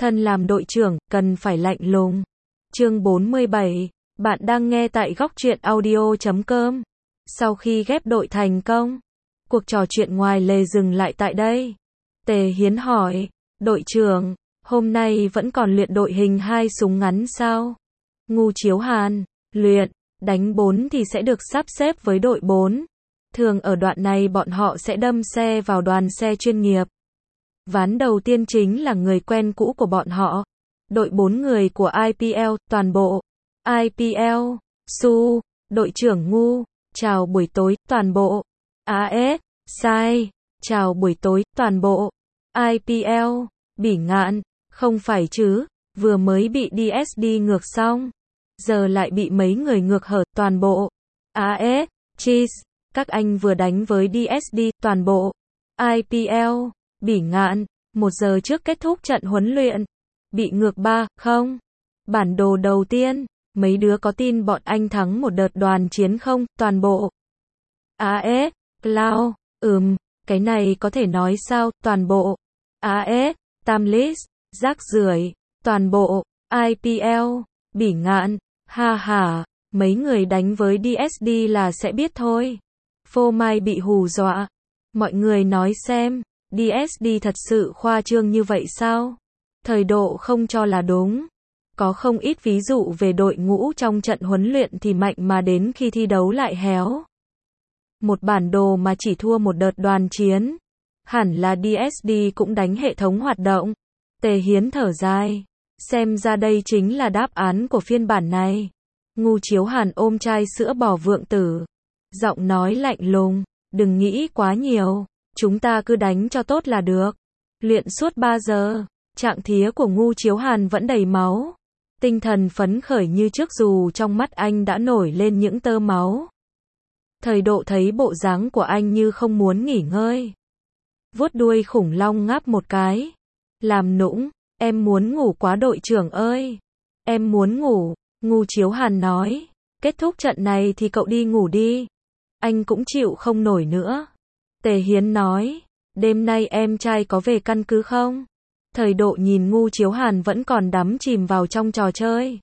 Thân làm đội trưởng, cần phải lạnh lùng. Chương 47, bạn đang nghe tại góc truyện audio.com. Sau khi ghép đội thành công, cuộc trò chuyện ngoài lề dừng lại tại đây. Tề Hiến hỏi, đội trưởng, hôm nay vẫn còn luyện đội hình 2 súng ngắn sao? Ngu Chiếu Hàn, luyện, đánh 4 thì sẽ được sắp xếp với đội 4. Thường ở đoạn này bọn họ sẽ đâm xe vào đoàn xe chuyên nghiệp. Ván đầu tiên chính là người quen cũ của bọn họ. Đội 4 người của IPL, toàn bộ. IPL, Su, đội trưởng Ngu, chào buổi tối, toàn bộ. AS, Sai, chào buổi tối, toàn bộ. IPL, Bỉ Ngạn, không phải chứ, vừa mới bị DSD ngược xong. Giờ lại bị mấy người ngược hở, toàn bộ. AS, Cheese, các anh vừa đánh với DSD, toàn bộ. IPL, Bỉ Ngạn, 1 giờ trước kết thúc trận huấn luyện. Bị ngược 3-0. Bản đồ đầu tiên, mấy đứa có tin bọn anh thắng một đợt đoàn chiến không, toàn bộ. AS, Cloud, cái này có thể nói sao, toàn bộ. AS, Tamlis, rác rưởi, toàn bộ. IPL, Bỉ Ngạn, ha ha, mấy người đánh với DSD là sẽ biết thôi. Phô Mai bị hù dọa. Mọi người nói xem, DSD thật sự khoa trương như vậy sao? Thời độ không cho là đúng. Có không ít ví dụ về đội ngũ trong trận huấn luyện thì mạnh mà đến khi thi đấu lại héo. Một bản đồ mà chỉ thua một đợt đoàn chiến. Hẳn là DSD cũng đánh hệ thống hoạt động. Tề Hiến thở dài. Xem ra đây chính là đáp án của phiên bản này. Ngu Chiếu Hàn ôm chai sữa bò vượng tử. Giọng nói lạnh lùng. Đừng nghĩ quá nhiều. Chúng ta cứ đánh cho tốt là được. Luyện suốt 3 giờ. Trạng thía của Ngu Chiếu Hàn vẫn đầy máu. Tinh thần phấn khởi như trước dù trong mắt anh đã nổi lên những tơ máu. Thời độ thấy bộ dáng của anh như không muốn nghỉ ngơi. Vuốt đuôi khủng long ngáp một cái. Làm nũng, em muốn ngủ quá đội trưởng ơi. Em muốn ngủ, Ngu Chiếu Hàn nói. Kết thúc trận này thì cậu đi ngủ đi. Anh cũng chịu không nổi nữa. Tề Hiến nói, đêm nay em trai có về căn cứ không? Thời độ nhìn Ngu Chiếu Hàn vẫn còn đắm chìm vào trong trò chơi.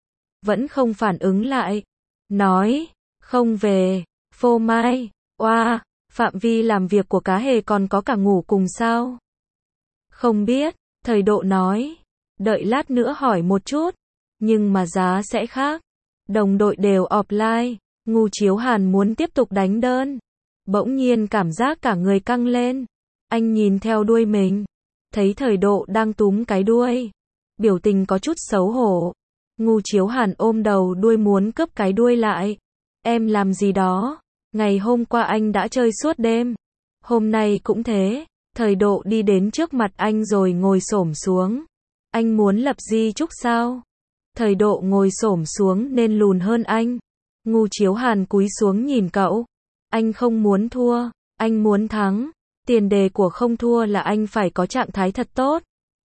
Vẫn không phản ứng lại. Nói, không về. Phô Mai, oa, phạm vi làm việc của cá hề còn có cả ngủ cùng sao? Không biết, thời độ nói. Đợi lát nữa hỏi một chút. Nhưng mà giá sẽ khác. Đồng đội đều offline. Ngu Chiếu Hàn muốn tiếp tục đánh đơn. Bỗng nhiên cảm giác cả người căng lên. Anh nhìn theo đuôi mình. Thấy thời độ đang túm cái đuôi. Biểu tình có chút xấu hổ. Ngu Chiếu Hàn ôm đầu đuôi muốn cướp cái đuôi lại. Em làm gì đó? Ngày hôm qua anh đã chơi suốt đêm. Hôm nay cũng thế. Thời độ đi đến trước mặt anh rồi ngồi xổm xuống. Anh muốn lập di chúc sao? Thời độ ngồi xổm xuống nên lùn hơn anh. Ngu Chiếu Hàn cúi xuống nhìn cậu. Anh không muốn thua, anh muốn thắng. Tiền đề của không thua là anh phải có trạng thái thật tốt.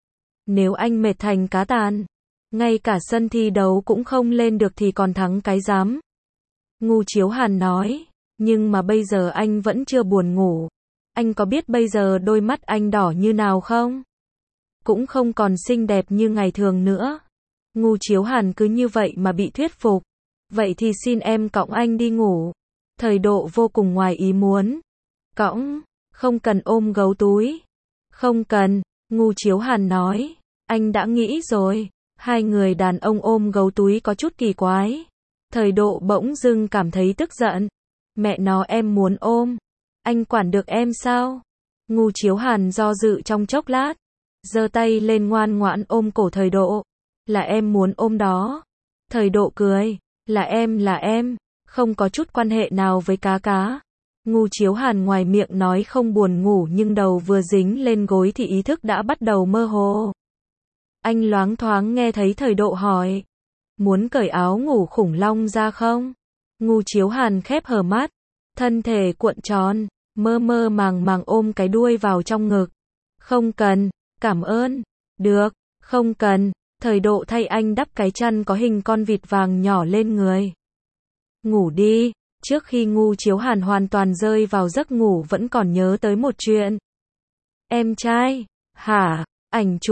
Nếu anh mệt thành cá tàn, ngay cả sân thi đấu cũng không lên được thì còn thắng cái dám. Ngu Chiếu Hàn nói, nhưng mà bây giờ anh vẫn chưa buồn ngủ. Anh có biết bây giờ đôi mắt anh đỏ như nào không? Cũng không còn xinh đẹp như ngày thường nữa. Ngu Chiếu Hàn cứ như vậy mà bị thuyết phục. Vậy thì xin em cõng anh đi ngủ. Thời độ vô cùng ngoài ý muốn. Cõng, không cần ôm gấu túi. Không cần, Ngu Chiếu Hàn nói. Anh đã nghĩ rồi. Hai người đàn ông ôm gấu túi có chút kỳ quái. Thời độ bỗng dưng cảm thấy tức giận. Mẹ nó em muốn ôm. Anh quản được em sao? Ngu Chiếu Hàn do dự trong chốc lát. Giơ tay lên ngoan ngoãn ôm cổ thời độ. Là em muốn ôm đó. Thời độ cười. Là em. Không có chút quan hệ nào với cá. Ngu Chiếu Hàn ngoài miệng nói không buồn ngủ nhưng đầu vừa dính lên gối thì ý thức đã bắt đầu mơ hồ. Anh loáng thoáng nghe thấy thời độ hỏi. Muốn cởi áo ngủ khủng long ra không? Ngu Chiếu Hàn khép hờ mắt. Thân thể cuộn tròn. Mơ mơ màng màng ôm cái đuôi vào trong ngực. Không cần. Cảm ơn. Được. Không cần. Thời độ thay anh đắp cái chăn có hình con vịt vàng nhỏ lên người. Ngủ đi. Trước khi Ngu Chiếu Hàn hoàn toàn rơi vào giấc ngủ vẫn còn nhớ tới một chuyện. Em trai. Hả? Ảnh chụp.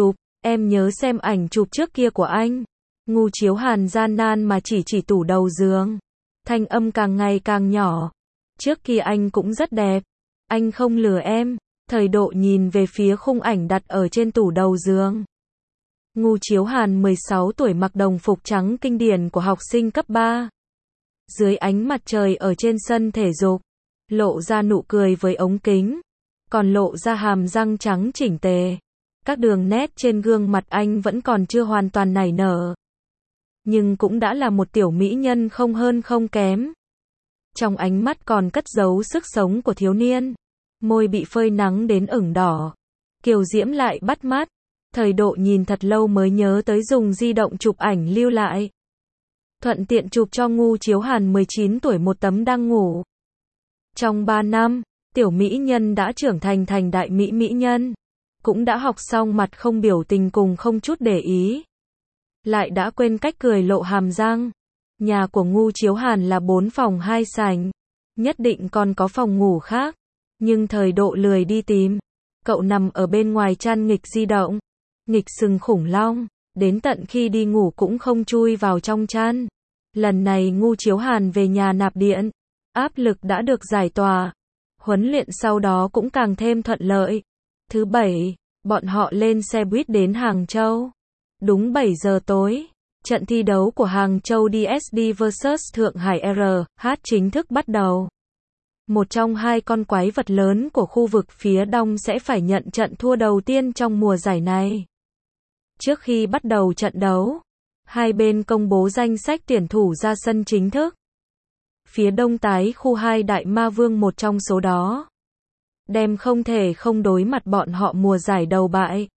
Em nhớ xem ảnh chụp trước kia của anh. Ngu Chiếu Hàn gian nan mà chỉ tủ đầu giường. Thanh âm càng ngày càng nhỏ. Trước kia anh cũng rất đẹp. Anh không lừa em. Thời Độ nhìn về phía khung ảnh đặt ở trên tủ đầu giường. Ngu Chiếu Hàn 16 tuổi mặc đồng phục trắng kinh điển của học sinh cấp 3. Dưới ánh mặt trời ở trên sân thể dục, lộ ra nụ cười với ống kính, còn lộ ra hàm răng trắng chỉnh tề. Các đường nét trên gương mặt anh vẫn còn chưa hoàn toàn nảy nở, nhưng cũng đã là một tiểu mỹ nhân không hơn không kém. Trong ánh mắt còn cất giấu sức sống của thiếu niên, môi bị phơi nắng đến ửng đỏ, kiều diễm lại bắt mắt. Thời Độ nhìn thật lâu mới nhớ tới dùng di động chụp ảnh lưu lại. Thuận tiện chụp cho Ngu Chiếu Hàn 19 tuổi một tấm đang ngủ. Trong 3 năm, tiểu mỹ nhân đã trưởng thành đại mỹ nhân. Cũng đã học xong mặt không biểu tình cùng không chút để ý. Lại đã quên cách cười lộ hàm răng. Nhà của Ngu Chiếu Hàn là 4 phòng 2 sảnh. Nhất định còn có phòng ngủ khác. Nhưng Thời Độ lười đi tìm. Cậu nằm ở bên ngoài chăn nghịch di động. Nghịch sừng khủng long. Đến tận khi đi ngủ cũng không chui vào trong chăn. Lần này Ngu Chiếu Hàn về nhà nạp điện. Áp lực đã được giải tỏa. Huấn luyện sau đó cũng càng thêm thuận lợi. Thứ Bảy, bọn họ lên xe buýt đến Hàng Châu. Đúng 7 giờ tối, trận thi đấu của Hàng Châu DSD vs Thượng Hải RH chính thức bắt đầu. Một trong hai con quái vật lớn của khu vực phía Đông sẽ phải nhận trận thua đầu tiên trong mùa giải này. Trước khi bắt đầu trận đấu, hai bên công bố danh sách tuyển thủ ra sân chính thức. Phía Đông tái khu 2 Đại Ma Vương một trong số đó. Đem không thể không đối mặt bọn họ mùa giải đầu bại.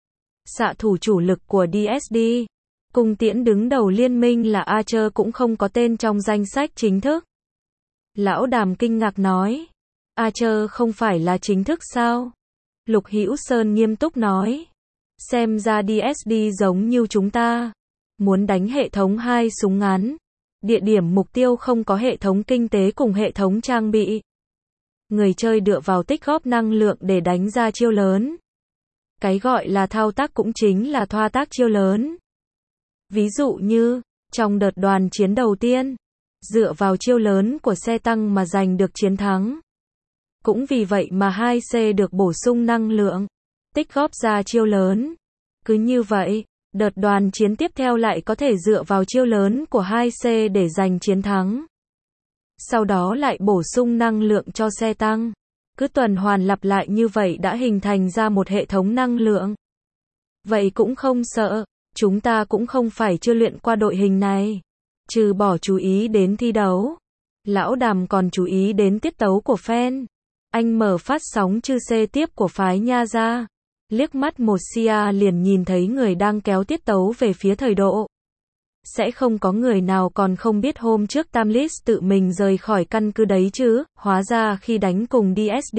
Xạ thủ chủ lực của DSD, Cung Tiễn đứng đầu liên minh là Archer cũng không có tên trong danh sách chính thức. Lão Đàm kinh ngạc nói, Archer không phải là chính thức sao? Lục Hữu Sơn nghiêm túc nói, xem ra DSD giống như chúng ta, muốn đánh hệ thống 2 súng ngắn. Địa điểm mục tiêu không có hệ thống kinh tế cùng hệ thống trang bị. Người chơi dựa vào tích góp năng lượng để đánh ra chiêu lớn. Cái gọi là thao tác cũng chính là thoa tác chiêu lớn. Ví dụ như, trong đợt đoàn chiến đầu tiên, dựa vào chiêu lớn của xe tăng mà giành được chiến thắng. Cũng vì vậy mà 2C được bổ sung năng lượng, tích góp ra chiêu lớn. Cứ như vậy, đợt đoàn chiến tiếp theo lại có thể dựa vào chiêu lớn của 2C để giành chiến thắng. Sau đó lại bổ sung năng lượng cho xe tăng. Cứ tuần hoàn lặp lại như vậy đã hình thành ra một hệ thống năng lượng. Vậy cũng không sợ, chúng ta cũng không phải chưa luyện qua đội hình này. Trừ bỏ chú ý đến thi đấu, Lão Đàm còn chú ý đến tiết tấu của fan. Anh mở phát sóng chư C tiếp của phái Nha ra. Liếc mắt một xia liền nhìn thấy người đang kéo tiết tấu về phía Thời Độ. Sẽ không có người nào còn không biết hôm trước Tamlis tự mình rời khỏi căn cứ đấy chứ, hóa ra khi đánh cùng DSD.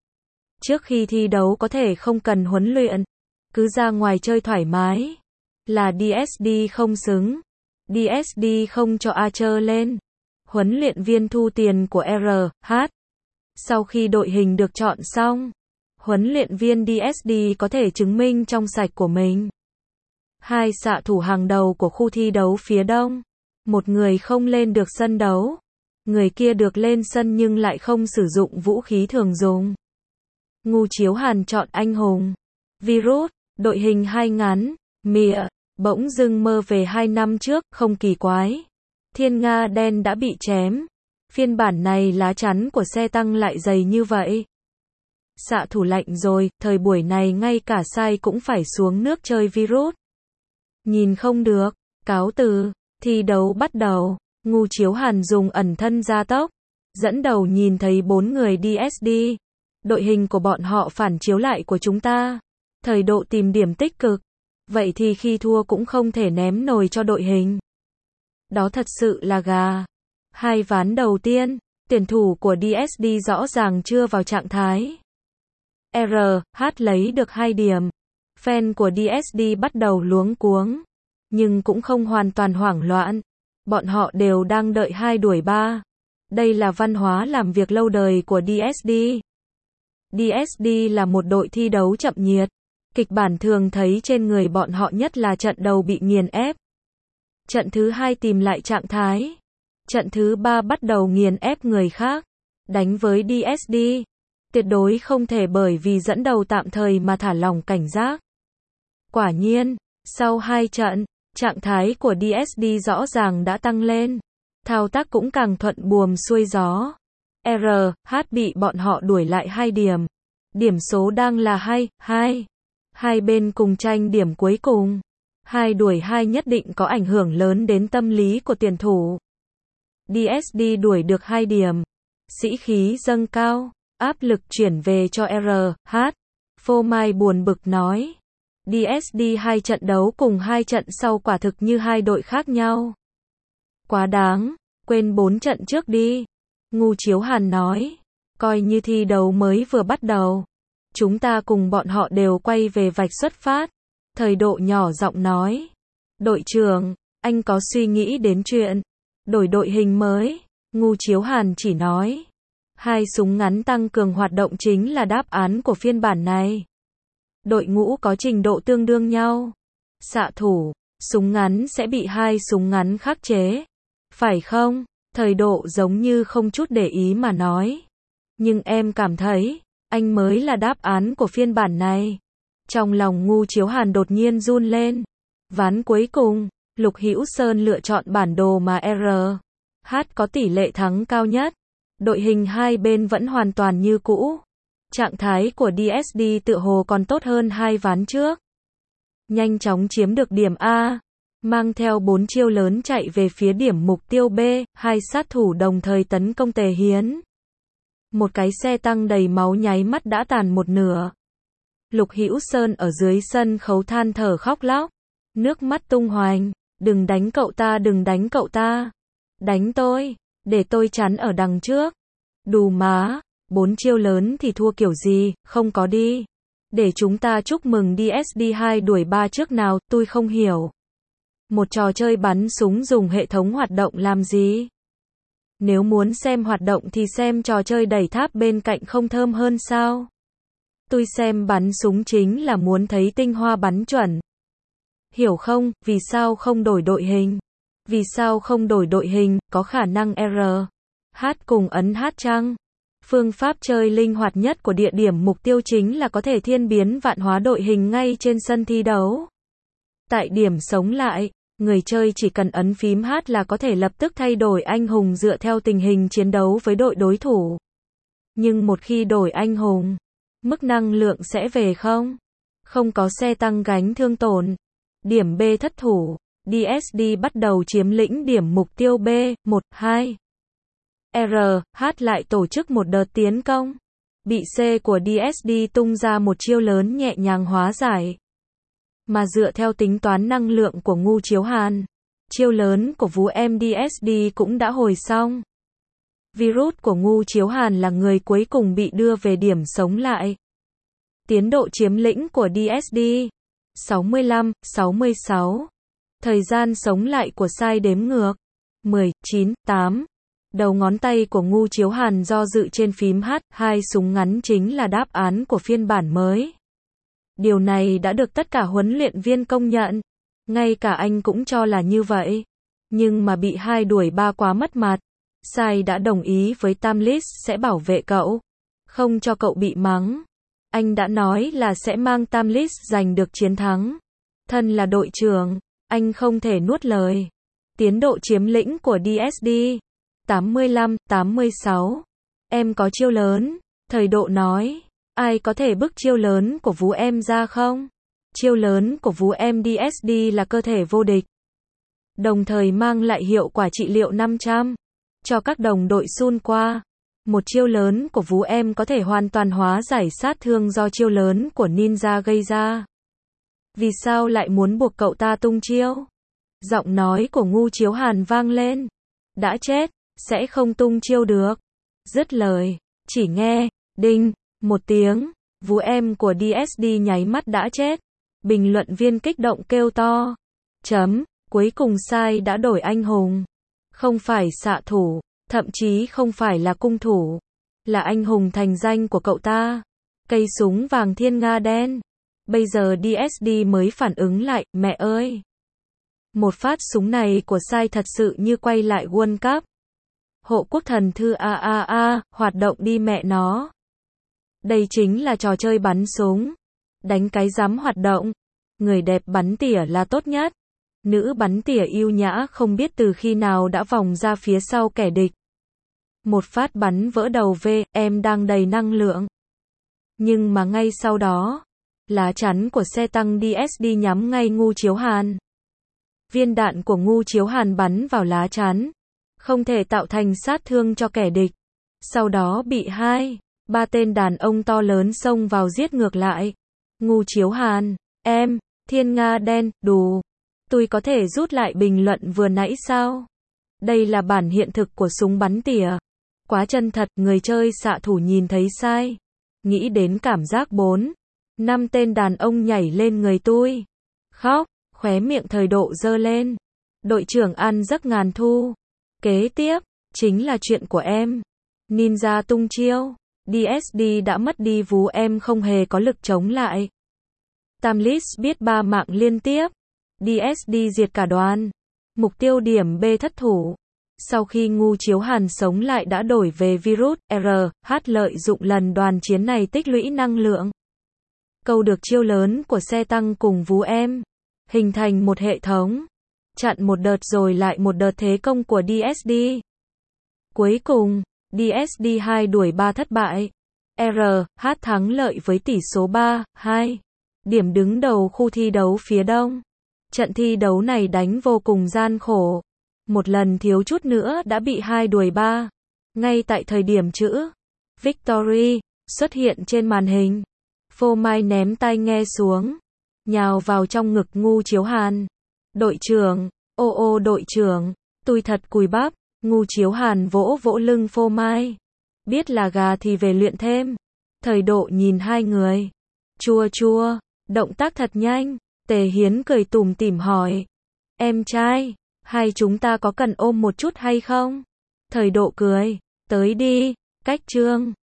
Trước khi thi đấu có thể không cần huấn luyện, cứ ra ngoài chơi thoải mái. Là DSD không xứng. DSD không cho Archer lên. Huấn luyện viên thu tiền của RH. Sau khi đội hình được chọn xong, huấn luyện viên DSD có thể chứng minh trong sạch của mình. Hai xạ thủ hàng đầu của khu thi đấu phía Đông. Một người không lên được sân đấu. Người kia được lên sân nhưng lại không sử dụng vũ khí thường dùng. Ngu Chiếu Hàn chọn anh hùng. Virus, đội hình 2 ngắn, mịa, bỗng dưng mơ về 2 năm trước, không kỳ quái. Thiên Nga đen đã bị chém. Phiên bản này lá chắn của xe tăng lại dày như vậy. Xạ thủ lạnh rồi, thời buổi này ngay cả sai cũng phải xuống nước chơi virus. Nhìn không được, cáo từ, thi đấu bắt đầu, Ngu Chiếu Hàn dùng ẩn thân gia tốc, dẫn đầu nhìn thấy 4 người DSD. Đội hình của bọn họ phản chiếu lại của chúng ta. Thời Độ tìm điểm tích cực. Vậy thì khi thua cũng không thể ném nồi cho đội hình. Đó thật sự là gà. Hai ván đầu tiên, tuyển thủ của DSD rõ ràng chưa vào trạng thái. RH lấy được 2 điểm. Fan của DSD bắt đầu luống cuống. Nhưng cũng không hoàn toàn hoảng loạn. Bọn họ đều đang đợi 2 đuổi 3. Đây là văn hóa làm việc lâu đời của DSD. DSD là một đội thi đấu chậm nhiệt. Kịch bản thường thấy trên người bọn họ nhất là trận đầu bị nghiền ép. Trận thứ hai tìm lại trạng thái. Trận thứ ba bắt đầu nghiền ép người khác. Đánh với DSD. Tuyệt đối không thể bởi vì dẫn đầu tạm thời mà thả lỏng cảnh giác. Quả nhiên, sau 2 trận, trạng thái của DSD rõ ràng đã tăng lên. Thao tác cũng càng thuận buồm xuôi gió. RH bị bọn họ đuổi lại 2 điểm. Điểm số đang là 2-2. Hai bên cùng tranh điểm cuối cùng. 2 đuổi 2 nhất định có ảnh hưởng lớn đến tâm lý của tuyển thủ. DSD đuổi được 2 điểm. Sĩ khí dâng cao. Áp lực chuyển về cho RH. Phô Mai buồn bực nói. DSD 2 trận đấu cùng 2 trận sau quả thực như 2 đội khác nhau. Quá đáng, quên 4 trận trước đi. Ngu Chiếu Hàn nói. Coi như thi đấu mới vừa bắt đầu. Chúng ta cùng bọn họ đều quay về vạch xuất phát. Thời Độ nhỏ giọng nói. Đội trưởng, anh có suy nghĩ đến chuyện đổi đội hình mới? Ngu Chiếu Hàn chỉ nói. 2 súng ngắn tăng cường hoạt động chính là đáp án của phiên bản này. Đội ngũ có trình độ tương đương nhau. Xạ thủ, súng ngắn sẽ bị 2 súng ngắn khắc chế. Phải không? Thời Độ giống như không chút để ý mà nói. Nhưng em cảm thấy, anh mới là đáp án của phiên bản này. Trong lòng Ngu Chiếu Hàn đột nhiên run lên. Ván cuối cùng, Lục Hữu Sơn lựa chọn bản đồ mà RH có tỷ lệ thắng cao nhất. Đội hình hai bên vẫn hoàn toàn như cũ. Trạng thái của DSD tựa hồ còn tốt hơn 2 ván trước. Nhanh chóng chiếm được điểm A. Mang theo 4 chiêu lớn chạy về phía điểm mục tiêu B. 2 sát thủ đồng thời tấn công Tề Hiến. Một cái xe tăng đầy máu nháy mắt đã tàn một nửa. Lục Hữu Sơn ở dưới sân khấu than thở khóc lóc. Nước mắt tung hoành. Đừng đánh cậu ta, đừng đánh cậu ta. Đánh tôi, để tôi chắn ở đằng trước. Đù má, 4 chiêu lớn thì thua kiểu gì, không có đi. Để chúng ta chúc mừng DSD 2 đuổi 3 trước nào, tôi không hiểu. Một trò chơi bắn súng dùng hệ thống hoạt động làm gì? Nếu muốn xem hoạt động thì xem trò chơi đẩy tháp bên cạnh không thơm hơn sao? Tôi xem bắn súng chính là muốn thấy tinh hoa bắn chuẩn. Hiểu không, vì sao không đổi đội hình? Vì sao không đổi đội hình, có khả năng RH cùng ấn H chăng? Phương pháp chơi linh hoạt nhất của địa điểm mục tiêu chính là có thể thiên biến vạn hóa đội hình ngay trên sân thi đấu. Tại điểm sống lại, người chơi chỉ cần ấn phím H là có thể lập tức thay đổi anh hùng dựa theo tình hình chiến đấu với đội đối thủ. Nhưng một khi đổi anh hùng, mức năng lượng sẽ về không? Không có xe tăng gánh thương tổn. Điểm B thất thủ. DSD bắt đầu chiếm lĩnh điểm mục tiêu B, 1-2. RH lại tổ chức một đợt tiến công. Bị C của DSD tung ra một chiêu lớn nhẹ nhàng hóa giải. Mà dựa theo tính toán năng lượng của Ngu Chiếu Hàn, chiêu lớn của Vú Em DSD cũng đã hồi xong. Virus của Ngu Chiếu Hàn là người cuối cùng bị đưa về điểm sống lại. Tiến độ chiếm lĩnh của DSD 65-66. Thời gian sống lại của sai đếm ngược 10-9-8. Đầu ngón tay của Ngu Chiếu Hàn do dự trên phím H. 2 súng ngắn chính là đáp án của phiên bản mới. Điều này đã được tất cả huấn luyện viên công nhận. Ngay cả anh cũng cho là như vậy. Nhưng mà bị 2 đuổi 3 quá mất mặt. Sai đã đồng ý với Tamlis sẽ bảo vệ cậu. Không cho cậu bị mắng. Anh đã nói là sẽ mang Tamlis giành được chiến thắng. Thân là đội trưởng, anh không thể nuốt lời. Tiến độ chiếm lĩnh của DSD 85-86. Em có chiêu lớn. Thời Độ nói. Ai có thể bức chiêu lớn của Vú Em ra không? Chiêu lớn của Vú Em DSD là cơ thể vô địch. Đồng thời mang lại hiệu quả trị liệu 500. Cho các đồng đội xun qua. Một chiêu lớn của Vú Em có thể hoàn toàn hóa giải sát thương do chiêu lớn của Ninja gây ra. Vì sao lại muốn buộc cậu ta tung chiêu? Giọng nói của Ngu Chiếu Hàn vang lên. Đã chết, sẽ không tung chiêu được. Dứt lời, chỉ nghe, đinh, một tiếng, Vú Em của DSD nháy mắt đã chết. Bình luận viên kích động kêu to. Cuối cùng Sai đã đổi anh hùng. Không phải xạ thủ, thậm chí không phải là cung thủ. Là anh hùng thành danh của cậu ta. Cây súng vàng thiên nga đen. Bây giờ DSD mới phản ứng lại, mẹ ơi. Một phát súng này của sai thật sự như quay lại World Cup. Hộ quốc thần thư hoạt động đi mẹ nó. Đây chính là trò chơi bắn súng. Đánh cái dám hoạt động. Người đẹp bắn tỉa là tốt nhất. Nữ bắn tỉa yêu nhã không biết từ khi nào đã vòng ra phía sau kẻ địch. Một phát bắn vỡ đầu em đang đầy năng lượng. Nhưng mà ngay sau đó, lá chắn của xe tăng DSD nhắm ngay Ngu Chiếu Hàn. Viên đạn của Ngu Chiếu Hàn bắn vào lá chắn, không thể tạo thành sát thương cho kẻ địch. Sau đó bị 2-3 tên đàn ông to lớn xông vào giết ngược lại. Ngu Chiếu Hàn, em, Thiên Nga đen, đủ. Tôi có thể rút lại bình luận vừa nãy sao? Đây là bản hiện thực của súng bắn tỉa. Quá chân thật, người chơi xạ thủ nhìn thấy sai. Nghĩ đến cảm giác 4-5 tên đàn ông nhảy lên người tôi. Khóc, khóe miệng thời độ dơ lên. Đội trưởng ăn giấc ngàn thu. Kế tiếp, chính là chuyện của em. Ninja tung chiêu. DSD đã mất đi vú em không hề có lực chống lại. Tamlis biết 3 mạng liên tiếp. DSD diệt cả đoàn. Mục tiêu điểm B thất thủ. Sau khi Ngu Chiếu Hàn sống lại đã đổi về virus RH lợi dụng lần đoàn chiến này tích lũy năng lượng. Câu được chiêu lớn của xe tăng cùng vú em. Hình thành một hệ thống. Chặn một đợt rồi lại một đợt thế công của DSD. Cuối cùng, DSD 2 đuổi 3 thất bại. RH thắng lợi với tỷ số 3-2. Điểm đứng đầu khu thi đấu phía đông. Trận thi đấu này đánh vô cùng gian khổ. Một lần thiếu chút nữa đã bị 2 đuổi 3. Ngay tại thời điểm chữ Victory xuất hiện trên màn hình, Phô Mai ném tai nghe xuống, nhào vào trong ngực Ngu Chiếu Hàn. Đội trưởng, ô đội trưởng, tôi thật cùi bắp. Ngu Chiếu Hàn vỗ vỗ lưng Phô Mai. Biết là gà thì về luyện thêm. Thời độ nhìn hai người. Chua, động tác thật nhanh. Tề Hiến cười tủm tỉm hỏi. Em trai, hai chúng ta có cần ôm một chút hay không? Thời độ cười. Tới đi, cách trương.